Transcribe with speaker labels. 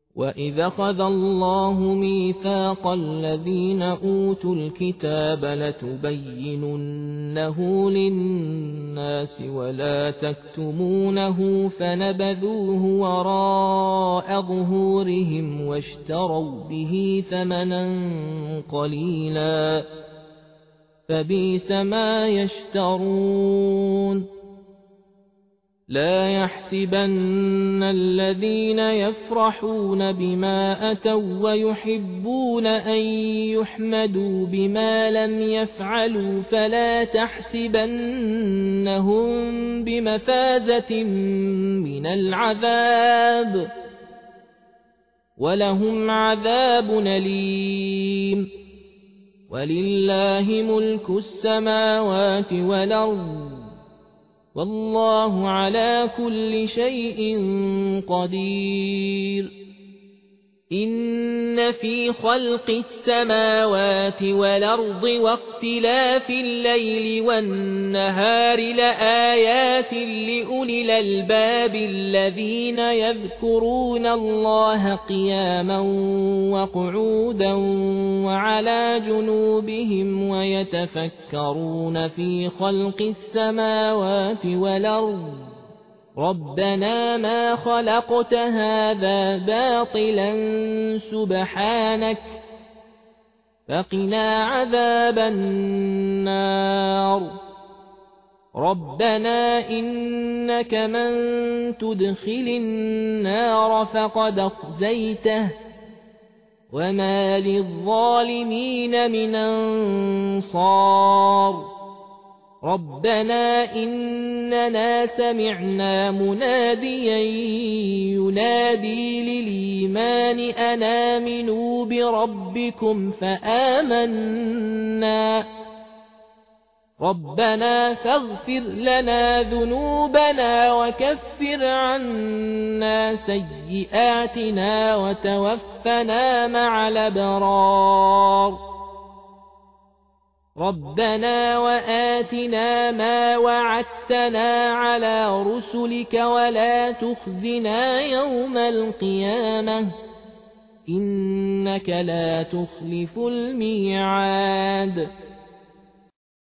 Speaker 1: وَإِذْ أَخَذَ اللَّهُ مِيثَاقَ الَّذِينَ أُوتُوا الْكِتَابَ لَتُبَيِّنُنَّهُ لِلنَّاسِ وَلَا تَكْتُمُونَهُ فَنَبَذُوهُ وَرَاءَ ظُهُورِهِمْ وَاشْتَرَوْا بِهِ ثَمَنًا قَلِيلًا فَبِئْسَ مَا يَشْتَرُونَ لا يحسبن الذين يفرحون بما أتوا ويحبون أن يحمدوا بما لم يفعلوا فلا تحسبنهم بمفازة من العذاب ولهم عذاب أليم ولله ملك السماوات والأرض والله على كل شيء قدير إن في خلق السماوات والأرض واختلاف الليل والنهار لآيات لأولي الألباب الذين يذكرون الله قياما وقعودا وعلى جنوبهم ويتفكرون في خلق السماوات والأرض ربنا ما خلقت هذا باطلا سبحانك فقنا عذاب النار ربنا إنك من تدخل النار فقد أخزيته وما للظالمين من أنصار ربنا إننا سمعنا مناديا ينادي للإيمان أن آمنوا بربكم فآمنا ربنا فاغفر لنا ذنوبنا وكفر عنا سيئاتنا وتوفنا مع الأبرار ربنا وآتنا ما وعدتنا على رسلك ولا تخزنا يوم القيامة إنك لا تخلف الميعاد